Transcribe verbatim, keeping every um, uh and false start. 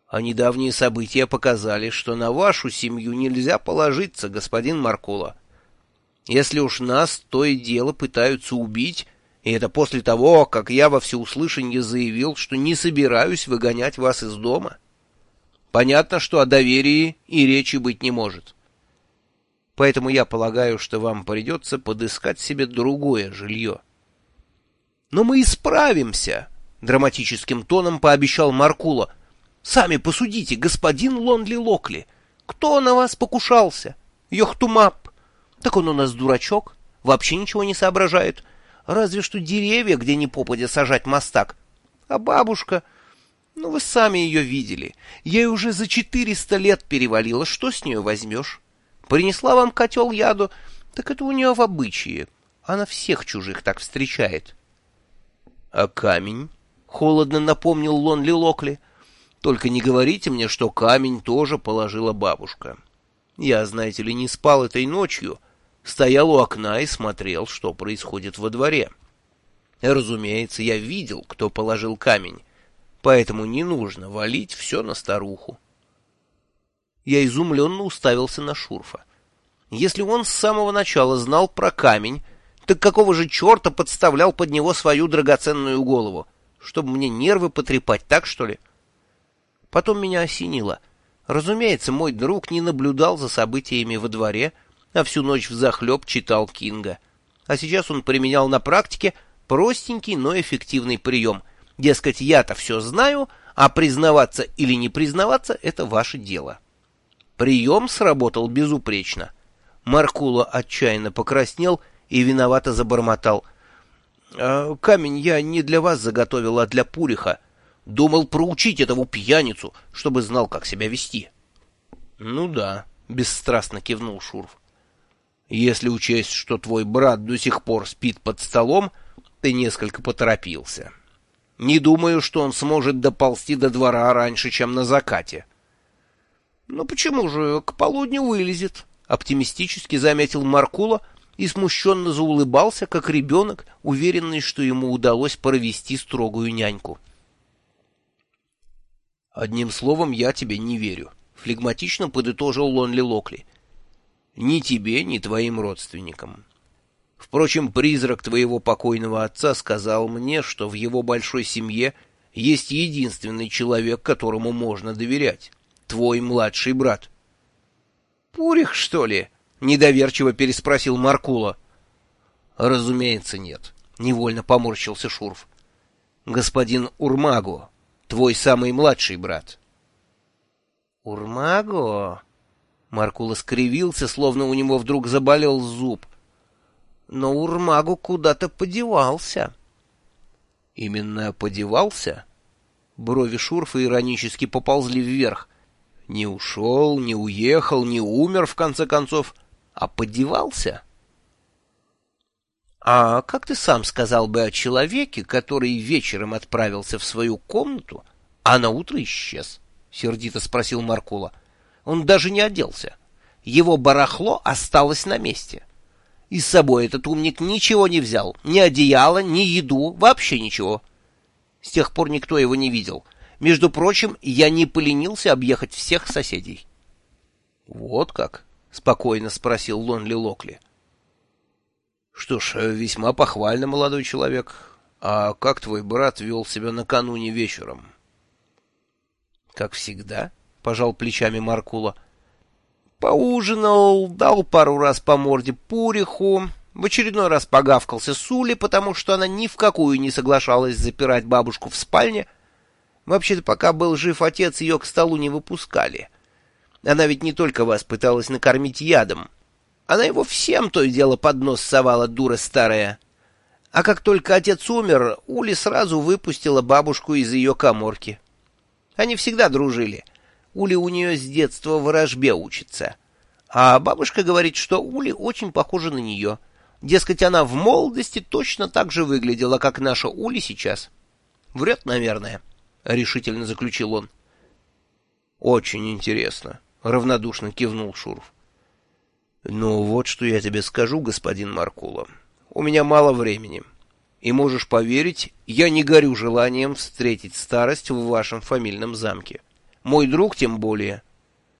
А недавние события показали, что на вашу семью нельзя положиться, господин Маркула. Если уж нас то и дело пытаются убить, и это после того, как я во всеуслышание заявил, что не собираюсь выгонять вас из дома, понятно, что о доверии и речи быть не может. Поэтому я полагаю, что вам придется подыскать себе другое жилье. — Но мы исправимся, — драматическим тоном пообещал Маркула. — Сами посудите, господин Лонли Локли. Кто на вас покушался? Йохтумап. Так он у нас дурачок, вообще ничего не соображает. Разве что деревья, где ни попадя, сажать мастак. А бабушка... Ну, вы сами ее видели. Ей уже за четыреста лет перевалило. Что с нее возьмешь? Принесла вам котел яду, так это у нее в обычае. Она всех чужих так встречает. — А камень? — холодно напомнил Лонли Локли. — Только не говорите мне, что камень тоже положила бабушка. Я, знаете ли, не спал этой ночью, стоял у окна и смотрел, что происходит во дворе. Разумеется, я видел, кто положил камень, поэтому не нужно валить все на старуху. Я изумленно уставился на Шурфа. Если он с самого начала знал про камень, так какого же черта подставлял под него свою драгоценную голову? Чтобы мне нервы потрепать, так что ли? Потом меня осенило. Разумеется, мой друг не наблюдал за событиями во дворе, а всю ночь взахлеб читал Кинга. А сейчас он применял на практике простенький, но эффективный прием. Дескать, я-то все знаю, а признаваться или не признаваться — это ваше дело. Прием сработал безупречно. Маркула отчаянно покраснел и виновато забормотал. «А, камень я не для вас заготовил, а для Пуриха. Думал проучить этого пьяницу, чтобы знал, как себя вести». «Ну да», — бесстрастно кивнул Шурф. «Если учесть, что твой брат до сих пор спит под столом, ты несколько поторопился. Не думаю, что он сможет доползти до двора раньше, чем на закате». «Ну почему же, к полудню вылезет», — оптимистически заметил Маркула и смущенно заулыбался, как ребенок, уверенный, что ему удалось провести строгую няньку. «Одним словом, я тебе не верю», — флегматично подытожил Лонли Локли. «Ни тебе, ни твоим родственникам. Впрочем, призрак твоего покойного отца сказал мне, что в его большой семье есть единственный человек, которому можно доверять. Твой младший брат». «Пурих, что ли?» — недоверчиво переспросил Маркула. «Разумеется, нет», — невольно поморщился Шурф. «Господин Урмаго, твой самый младший брат». «Урмаго?» — Маркула скривился, словно у него вдруг заболел зуб. «Но Урмаго куда-то подевался». «Именно подевался?» Брови Шурфа иронически поползли вверх. «Не ушел, не уехал, не умер, в конце концов, а подевался?» «А как ты сам сказал бы о человеке, который вечером отправился в свою комнату, а наутро исчез?» — сердито спросил Маркула. «Он даже не оделся. Его барахло осталось на месте. И с собой этот умник ничего не взял, ни одеяла, ни еду, вообще ничего. С тех пор никто его не видел. Между прочим, я не поленился объехать всех соседей». «Вот как?» — спокойно спросил Лонли Локли. «Что ж, весьма похвально, молодой человек. А как твой брат вел себя накануне вечером?» «Как всегда», — пожал плечами Маркула. «Поужинал, дал пару раз по морде Пуриху, в очередной раз погавкался Сули, потому что она ни в какую не соглашалась запирать бабушку в спальне. Вообще-то, пока был жив отец, ее к столу не выпускали. Она ведь не только вас пыталась накормить ядом. Она его всем то и дело под нос совала, дура старая. А как только отец умер, Ули сразу выпустила бабушку из ее каморки. Они всегда дружили. Ули у нее с детства ворожбе учится. А бабушка говорит, что Ули очень похожа на нее. Дескать, она в молодости точно так же выглядела, как наша Ули сейчас. Врет, наверное», — решительно заключил он. «Очень интересно», — равнодушно кивнул Шурф. «Ну вот что я тебе скажу, господин Маркула. У меня мало времени. И можешь поверить, я не горю желанием встретить старость в вашем фамильном замке. Мой друг тем более.